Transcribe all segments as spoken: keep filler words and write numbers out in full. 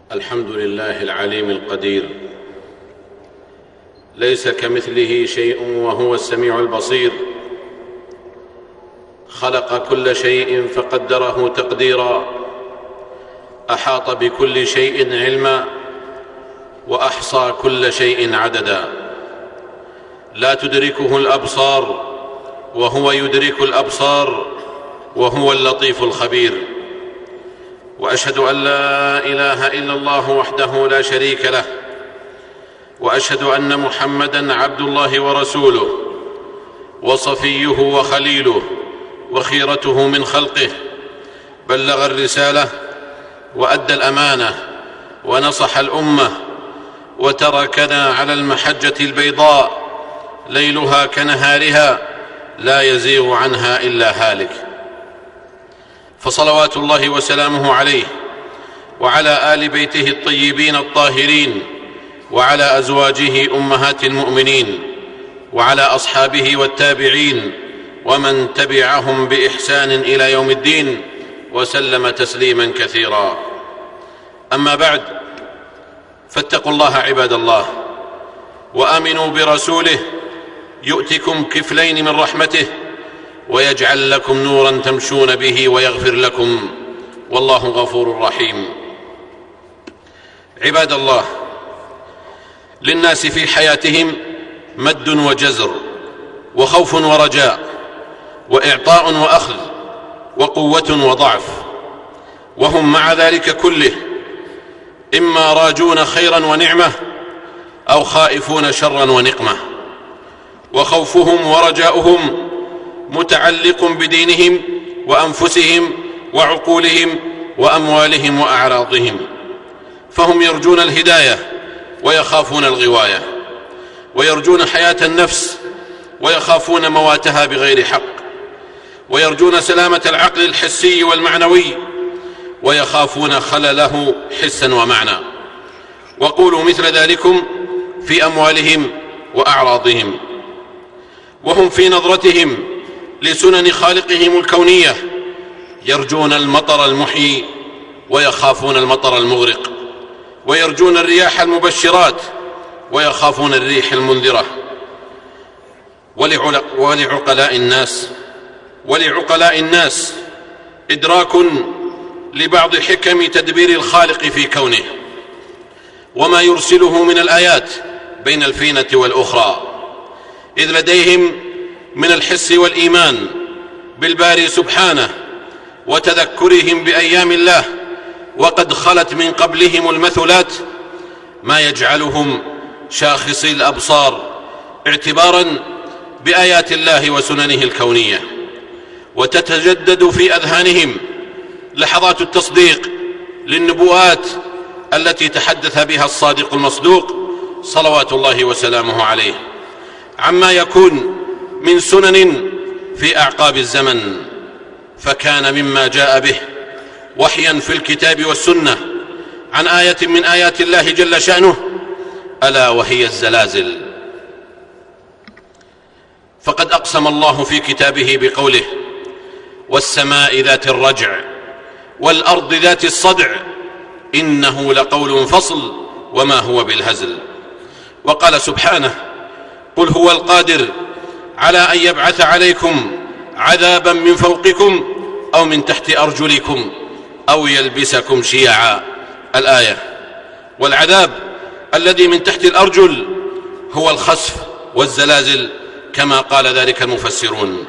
الحمد لله العليم القدير، ليس كمثله شيء وهو السميع البصير. خلق كل شيء فقدره تقديرا، أحاط بكل شيء علما، وأحصى كل شيء عددا. لا تدركه الأبصار وهو يدرك الأبصار، وهو اللطيف الخبير. وأشهد أن لا إله إلا الله وحده لا شريك له، وأشهد أن محمدًا عبد الله ورسوله، وصفيه وخليله، وخيرته من خلقه. بلغ الرسالة وأدى الأمانة ونصح الأمة، وتركنا على المحجة البيضاء ليلها كنهارها لا يزيغ عنها إلا هالك. فصلوات الله وسلامه عليه وعلى آل بيته الطيبين الطاهرين، وعلى أزواجه أمهات المؤمنين، وعلى أصحابه والتابعين ومن تبعهم بإحسان إلى يوم الدين، وسلم تسليما كثيرا. أما بعد، فاتقوا الله عباد الله، وآمنوا برسوله يؤتكم كفلين من رحمته، ويجعل لكم نورا تمشون به، ويغفر لكم، والله غفور رحيم. عباد الله، للناس في حياتهم مد وجزر، وخوف ورجاء، وإعطاء وأخذ، وقوة وضعف، وهم مع ذلك كله إما راجون خيرا ونعمة، أو خائفون شرا ونقمة. وخوفهم ورجاؤهم متعلق بدينهم وأنفسهم وعقولهم وأموالهم وأعراضهم، فهم يرجون الهداية ويخافون الغواية، ويرجون حياة النفس ويخافون مواتها بغير حق، ويرجون سلامة العقل الحسي والمعنوي ويخافون خلله حسا ومعنى. وقولوا مثل ذلكم في أموالهم وأعراضهم. وهم في نظرتهم لسنن خالقهم الكونية يرجون المطر المحيي ويخافون المطر المغرق، ويرجون الرياح المبشرات ويخافون الريح المنذرة. ولعقلاء الناس ولعقلاء الناس إدراك لبعض حكم تدبير الخالق في كونه، وما يرسله من الآيات بين الفينة والأخرى، إذ لديهم من الحس والإيمان بالباري سبحانه، وتذكرهم بأيام الله وقد خلت من قبلهم المثلات، ما يجعلهم شاخصي الأبصار اعتبارا بآيات الله وسننه الكونية، وتتجدد في أذهانهم لحظات التصديق للنبوءات التي تحدث بها الصادق المصدوق صلوات الله وسلامه عليه، عما يكون من سنن في أعقاب الزمن. فكان مما جاء به وحيا في الكتاب والسنة عن آية من آيات الله جل شأنه، ألا وهي الزلازل. فقد أقسم الله في كتابه بقوله: والسماء ذات الرجع والأرض ذات الصدع إنه لقول فصل وما هو بالهزل. وقال سبحانه: قل هو القادر على أن يبعث عليكم عذابا من فوقكم أو من تحت أرجلكم أو يلبسكم شيعا. الآية. والعذاب الذي من تحت الأرجل هو الخسف والزلازل، كما قال ذلك المفسرون.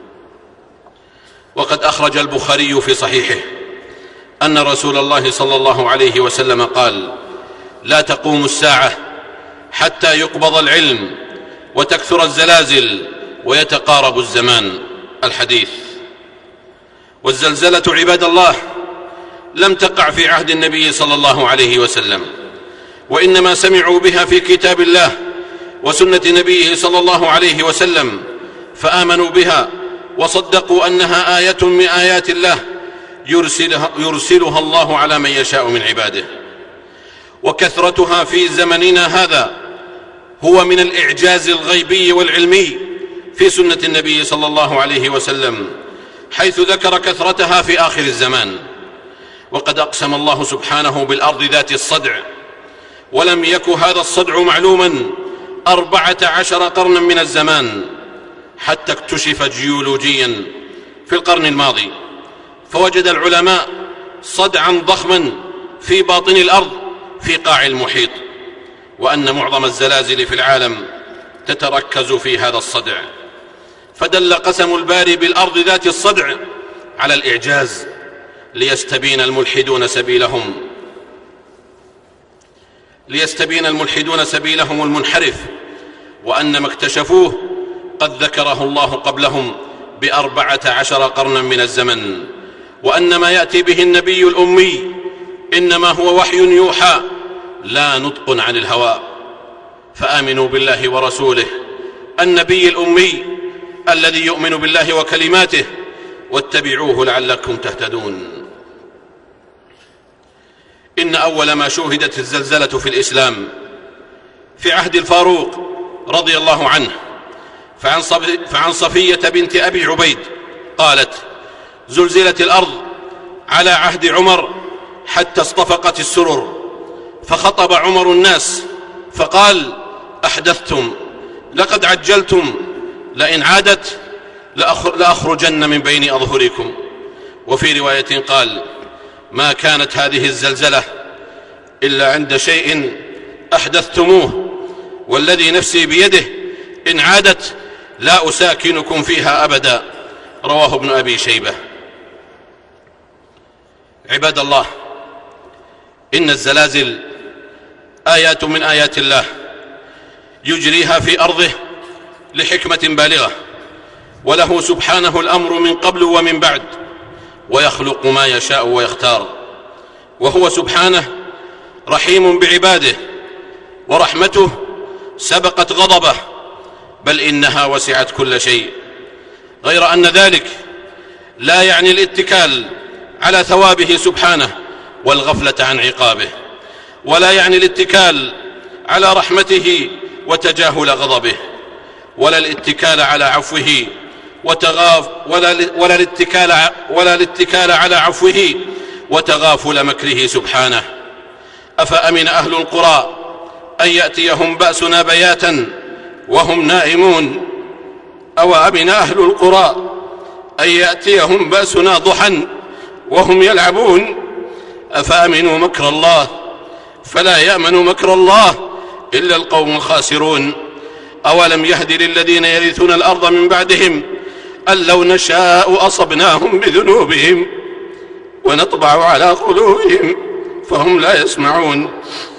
وقد أخرج البخاري في صحيحه أن رسول الله صلى الله عليه وسلم قال: لا تقوم الساعة حتى يقبض العلم وتكثر الزلازل ويتقارب الزمان. الحديث. والزلزلة عباد الله لم تقع في عهد النبي صلى الله عليه وسلم، وإنما سمعوا بها في كتاب الله وسنة نبيه صلى الله عليه وسلم، فآمنوا بها وصدقوا أنها آية من آيات الله يرسلها, يرسلها الله على من يشاء من عباده. وكثرتها في زمننا هذا هو من الإعجاز الغيبي والعلمي في سنة النبي صلى الله عليه وسلم، حيث ذكر كثرتها في آخر الزمان. وقد أقسم الله سبحانه بالأرض ذات الصدع، ولم يك هذا الصدع معلوما أربعة عشر قرنا من الزمان، حتى اكتشف جيولوجيا في القرن الماضي، فوجد العلماء صدعا ضخما في باطن الأرض في قاع المحيط، وأن معظم الزلازل في العالم تتركز في هذا الصدع. فدل قسم الباري بالأرض ذات الصدع على الإعجاز ليستبين الملحدون سبيلهم ليستبين الملحدون سبيلهم المنحرف، وأن ما اكتشفوه قد ذكره الله قبلهم بأربعة عشر قرنا من الزمن، وأن ما يأتي به النبي الأمي إنما هو وحي يوحى لا نطق عن الهوى. فآمنوا بالله ورسوله النبي الأمي الذي يؤمن بالله وكلماته، واتبعوه لعلكم تهتدون. إن أول ما شوهدت الزلزلة في الإسلام في عهد الفاروق رضي الله عنه، فعن صفية بنت أبي عبيد قالت: زلزلت الأرض على عهد عمر حتى اصطفقت السرر، فخطب عمر الناس فقال: أحدثتم، لقد عجلتم، لئن عادت لأخرجن من بين أظهركم. وفي رواية قال: ما كانت هذه الزلزلة إلا عند شيء أحدثتموه، والذي نفسي بيده إن عادت لا أساكنكم فيها أبدا. رواه ابن أبي شيبة. عباد الله، إن الزلازل آيات من آيات الله يجريها في أرضه لحكمة بالغة، وله سبحانه الأمر من قبل ومن بعد، ويخلق ما يشاء ويختار، وهو سبحانه رحيم بعباده، ورحمته سبقت غضبه، بل إنها وسعت كل شيء. غير أن ذلك لا يعني الاتكال على ثوابه سبحانه والغفلة عن عقابه، ولا يعني الاتكال على رحمته وتجاهل غضبه، ولا الاتكال على عفوه وتغاف ولا ولا الاتكال ولا الاتكال على عفوه وتغافل مكره سبحانه. أفأمن أهل القرى أن يأتيهم بأسنا بياتا وهم نائمون أو أمن أهل القرى أن يأتيهم بأسنا ضحى وهم يلعبون أفأمنوا مكر الله فلا يأمن مكر الله إلا القوم الخاسرون. أولم يهد للذين يرثون الأرض من بعدهم أن لو نشاء أصبناهم بذنوبهم ونطبع على قلوبهم فهم لا يسمعون.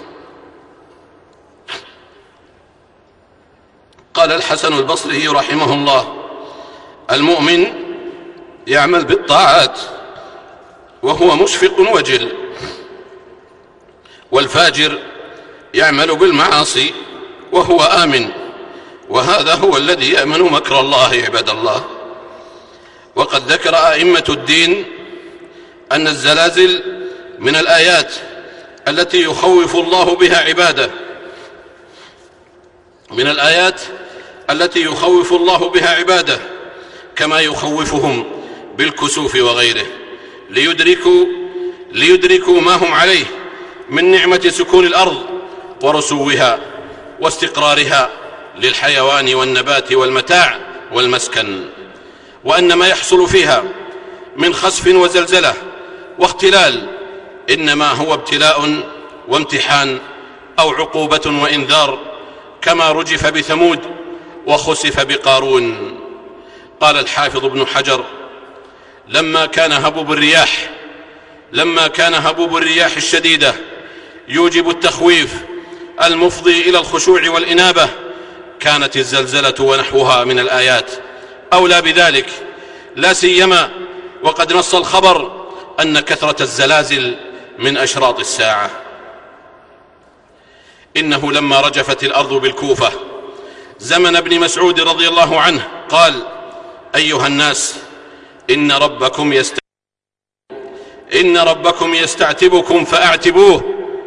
قال الحسن البصري رحمه الله: المؤمن يعمل بالطاعات وهو مشفق وجل، والفاجر يعمل بالمعاصي وهو آمن، وهذا هو الذي يأمن مكر الله. عباد الله، وقد ذكر أئمة الدين أن الزلازل من الآيات التي يخوف الله بها عباده من الآيات التي يخوف الله بها عباده كما يخوفهم بالكسوف وغيره، ليدركوا ليدركوا ما هم عليه من نعمة سكون الأرض ورسوها واستقرارها للحيوان والنبات والمتاع والمسكن، وأن ما يحصل فيها من خسف وزلزلة واختلال إنما هو ابتلاء وامتحان أو عقوبة وإنذار، كما رجف بثمود وخسف بقارون. قال الحافظ ابن حجر: لما كان هبوب الرياح لما كان هبوب الرياح الشديدة يوجب التخويف المفضي إلى الخشوع والإنابة، كانت الزلزلة ونحوها من الآيات أولى بذلك، لا سيما وقد نص الخبر أن كثرة الزلازل من أشراط الساعة. إنه لما رجفت الأرض بالكوفة زمن ابن مسعود رضي الله عنه قال: أيها الناس، إن ربكم يستعتبكم إن ربكم يستعتبكم فأعتبوه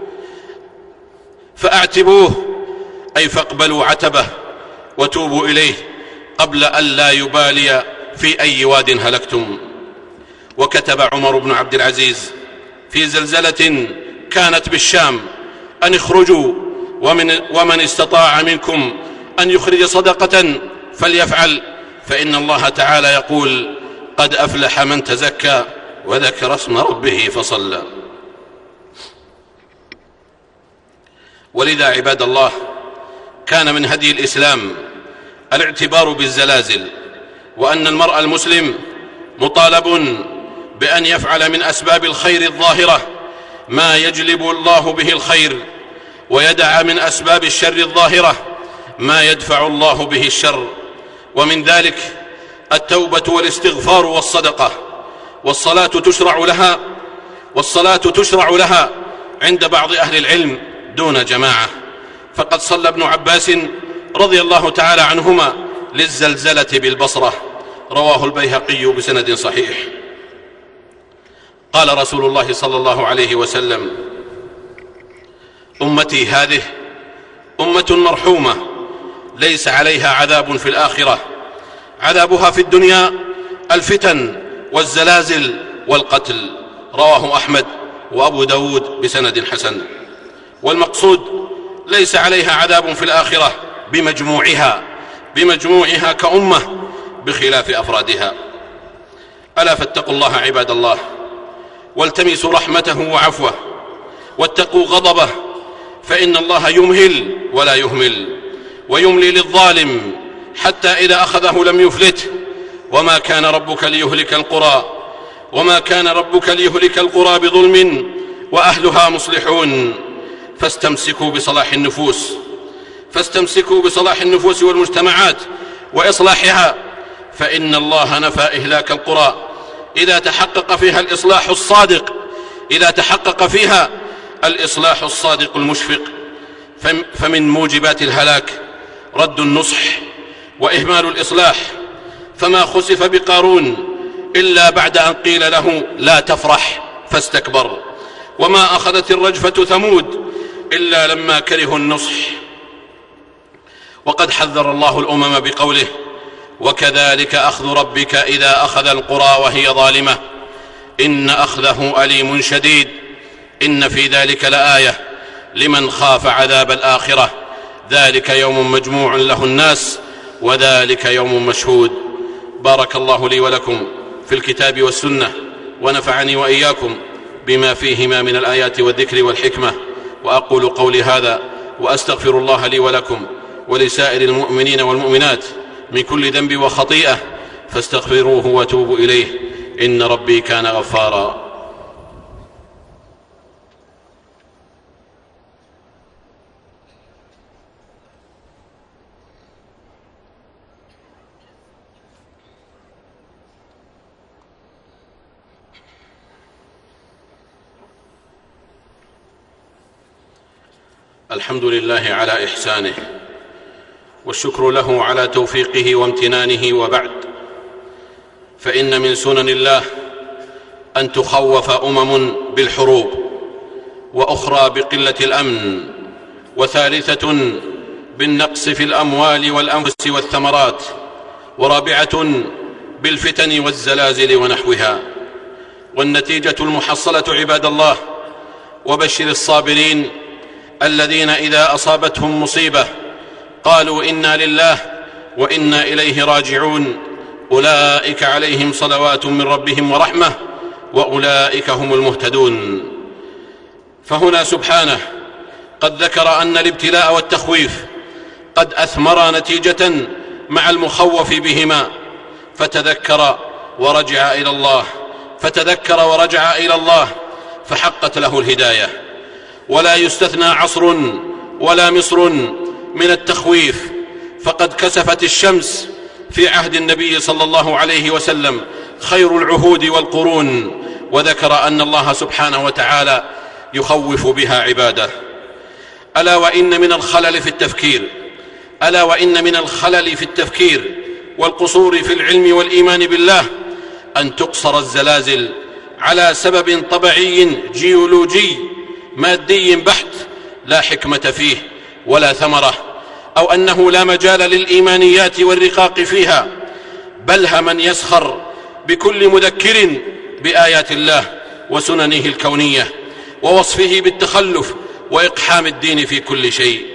فأعتبوه أي فاقبلوا عتبه وتوبوا إليه قبل أن لا يبالي في أي واد هلكتم. وكتب عمر بن عبد العزيز في زلزلة كانت بالشام أن اخرجوا ومن, ومن استطاع منكم أن يخرج صدقة فليفعل، فإن الله تعالى يقول: قد أفلح من تزكى وذكر اسم ربه فصلى. ولذا عباد الله، كان من هدي الإسلام الاعتبار بالزلازل، وأن المرء المسلم مطالب بأن يفعل من أسباب الخير الظاهرة ما يجلب الله به الخير، ويدع من أسباب الشر الظاهرة ما يدفع الله به الشر، ومن ذلك التوبة والاستغفار والصدقة. والصلاة تشرع لها والصلاة تشرع لها عند بعض أهل العلم دون جماعة، فقد صلى ابن عباس رضي الله تعالى عنهما للزلزلة بالبصرة، رواه البيهقي بسند صحيح. قال رسول الله صلى الله عليه وسلم: أمتي هذه أمة مرحومة ليس عليها عذاب في الآخرة، عذابها في الدنيا الفتن والزلازل والقتل، رواه أحمد وأبو داود بسند حسن. والمقصود ليس عليها عذاب في الآخرة بمجموعها بمجموعها كأمة بخلاف أفرادها. ألا فاتقوا الله عباد الله، والتمسوا رحمته وعفوه، واتقوا غضبه، فإن الله يمهل ولا يهمل، ويملي للظالم حتى إذا أخذه لم يفلته. وما كان ربك ليهلك القرى وما كان ربك ليهلك القرى بظلم وأهلها مصلحون فاستمسكوا بصلاح النفوس فاستمسكوا بصلاح النفوس والمجتمعات وإصلاحها، فإن الله نفى إهلاك القرى إذا تحقق فيها الإصلاح الصادق إذا تحقق فيها الإصلاح الصادق المشفق. فمن موجبات الهلاك رد النصح وإهمال الإصلاح، فما خسف بقارون إلا بعد أن قيل له لا تفرح فاستكبر، وما أخذت الرجفة ثمود إلا لما كرهوا النصح. وقد حذر الله الأمم بقوله: وكذلك أخذ ربك إذا أخذ القرى وهي ظالمة إن أخذه أليم شديد إن في ذلك لآية لمن خاف عذاب الآخرة ذلك يوم مجموع له الناس وذلك يوم مشهود. بارك الله لي ولكم في الكتاب والسنة، ونفعني وإياكم بما فيهما من الآيات والذكر والحكمة، وأقول قولي هذا وأستغفر الله لي ولكم ولسائر المؤمنين والمؤمنات من كل ذنب وخطيئة، فاستغفروه وتوبوا إليه إن ربي كان غفارا. الحمد لله على إحسانه، والشكر له على توفيقه وامتنانه، وبعد، فإن من سنن الله أن تخوف أمم بالحروب، وأخرى بقلة الأمن، وثالثة بالنقص في الأموال والأنفس والثمرات، ورابعة بالفتن والزلازل ونحوها. والنتيجة المحصلة عباد الله: وبشر الصابرين الذين إذا أصابتهم مصيبة قالوا إنا لله وإنا إليه راجعون أولئك عليهم صلوات من ربهم ورحمة وأولئك هم المهتدون. فهنا سبحانه قد ذكر أن الابتلاء والتخويف قد أثمر نتيجة مع المخوف بهما، فتذكر ورجع إلى الله فتذكر ورجع إلى الله فحقت له الهداية. ولا يستثنى عصر ولا مصر من التخويف، فقد كسفت الشمس في عهد النبي صلى الله عليه وسلم خير العهود والقرون، وذكر أن الله سبحانه وتعالى يخوف بها عباده. ألا وإن من الخلل في التفكير ألا وإن من الخلل في التفكير والقصور في العلم والإيمان بالله أن تقصر الزلازل على سبب طبيعي جيولوجي مادي بحت لا حكمة فيه ولا ثمرة، أو أنه لا مجال للإيمانيات والرقاق فيها، بل من يسخر بكل مذكر بآيات الله وسننه الكونية ووصفه بالتخلف وإقحام الدين في كل شيء،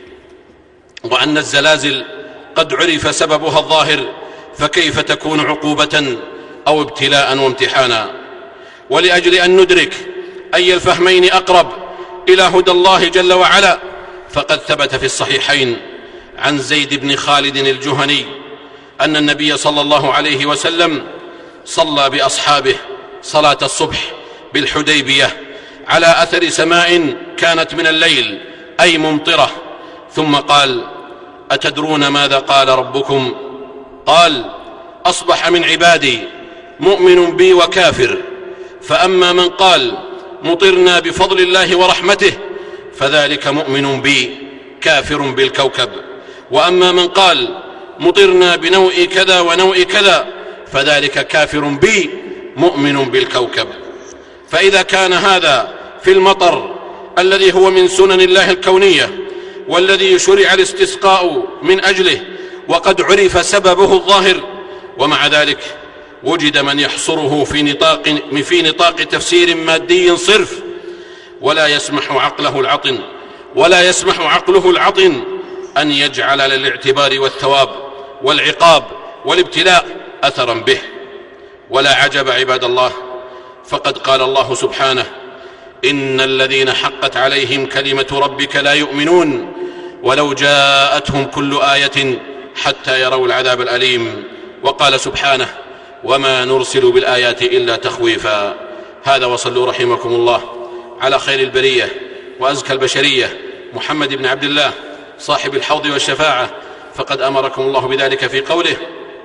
وأن الزلازل قد عرف سببها الظاهر، فكيف تكون عقوبة أو ابتلاء وامتحانا؟ ولأجل أن ندرك أي الفهمين أقرب إلى هدى الله جل وعلا، فقد ثبت في الصحيحين عن زيد بن خالد الجهني أن النبي صلى الله عليه وسلم صلى بأصحابه صلاة الصبح بالحديبية على أثر سماء كانت من الليل أي ممطرة، ثم قال: أتدرون ماذا قال ربكم؟ قال: أصبح من عبادي مؤمن بي وكافر، فأما من قال مطرنا بفضل الله ورحمته فذلك مؤمن بي كافر بالكوكب، وأما من قال مطرنا بنوء كذا ونوء كذا فذلك كافر بي مؤمن بالكوكب. فإذا كان هذا في المطر الذي هو من سنن الله الكونية والذي شرع الاستسقاء من أجله وقد عرف سببه الظاهر، ومع ذلك وجد من يحصره في نطاق, في نطاق تفسير مادي صرف، ولا يسمح عقله العطن ولا يسمح عقله العطن أن يجعل للاعتبار والثواب والعقاب والابتلاء أثرا به. ولا عجب عباد الله، فقد قال الله سبحانه: إن الذين حقت عليهم كلمة ربك لا يؤمنون ولو جاءتهم كل آية حتى يروا العذاب الأليم. وقال سبحانه: وما نرسل بالآيات إلا تخويفا. هذا، وصلوا رحمكم الله على خير البرية وأزكى البشرية محمد بن عبد الله صاحب الحوض والشفاعة، فقد أمركم الله بذلك في قوله: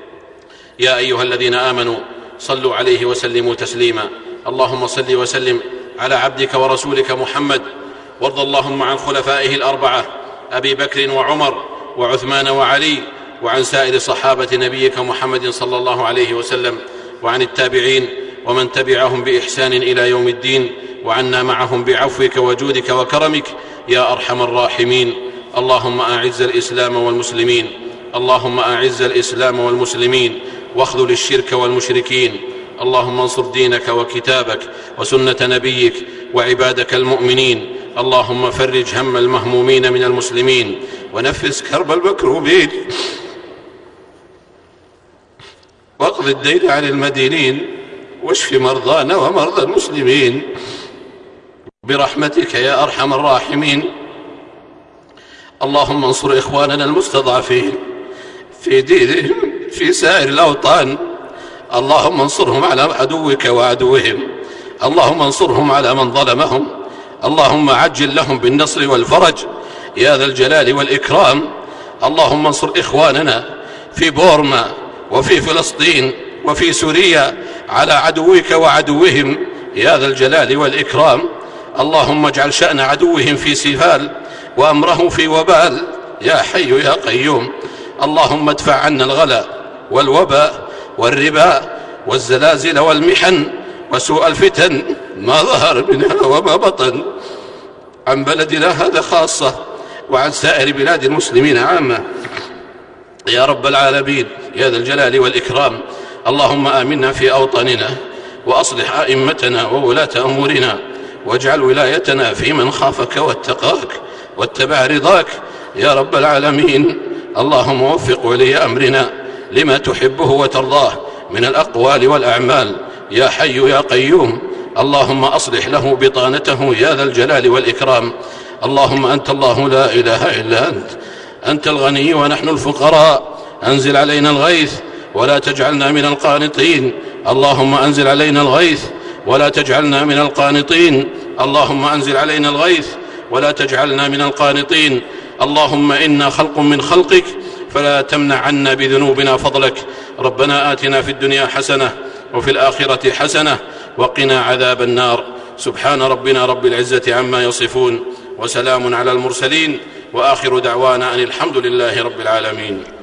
يا أيها الذين آمنوا صلوا عليه وسلموا تسليما. اللهم صل وسلم على عبدك ورسولك محمد، وارض اللهم عن خلفائه الأربعة أبي بكر وعمر وعثمان وعلي، وعن سائر صحابة نبيك محمد صلى الله عليه وسلم، وعن التابعين ومن تبعهم بإحسان إلى يوم الدين، وعنا معهم بعفوك وجودك وكرمك يا أرحم الراحمين. اللهم أعز الإسلام والمسلمين اللهم أعز الإسلام والمسلمين واخذل الشرك والمشركين. اللهم انصر دينك وكتابك وسنة نبيك وعبادك المؤمنين. اللهم فرج هم المهمومين من المسلمين ونفس كرب المكروبين واقض الدين عن المدينين واشف مرضانا ومرضى المسلمين برحمتك يا أرحم الراحمين. اللهم انصر إخواننا المستضعفين في دينهم في سائر الأوطان. اللهم انصرهم على عدوك وعدوهم. اللهم انصرهم على من ظلمهم. اللهم عجل لهم بالنصر والفرج يا ذا الجلال والإكرام. اللهم انصر إخواننا في بورما وفي فلسطين وفي سوريا على عدوك وعدوهم يا ذا الجلال والإكرام. اللهم اجعل شأن عدوهم في سفال وأمره في وبال يا حي يا قيوم. اللهم ادفع عنا الغلا والوباء والربا والزلازل والمحن وسوء الفتن ما ظهر منها وما بطن عن بلدنا هذا خاصة وعن سائر بلاد المسلمين عامة يا رب العالمين يا ذا الجلال والإكرام. اللهم آمنا في أوطاننا وأصلح أئمتنا وولاة أمورنا واجعل ولايتنا في من خافك واتقاك واتبع رضاك يا رب العالمين. اللهم وفق ولي أمرنا لما تحبه وترضاه من الأقوال والأعمال يا حي يا قيوم. اللهم أصلح له بطانته يا ذا الجلال والإكرام. اللهم أنت الله لا إله إلا أنت أنت الغني ونحن الفقراء. أنزل علينا الغيث ولا تجعلنا من القانطين. اللهم أنزل علينا الغيث ولا تجعلنا من القانطين. اللهم أنزل علينا الغيث ولا تجعلنا من القانطين. اللهم إنا خلق من خلقك فلا تمنع عنا بذنوبنا فضلك. ربنا آتنا في الدنيا حسنة وفي الآخرة حسنة وقنا عذاب النار. سبحان ربنا رب العزة عما يصفون وسلام على المرسلين وآخر دعوانا أن الحمد لله رب العالمين.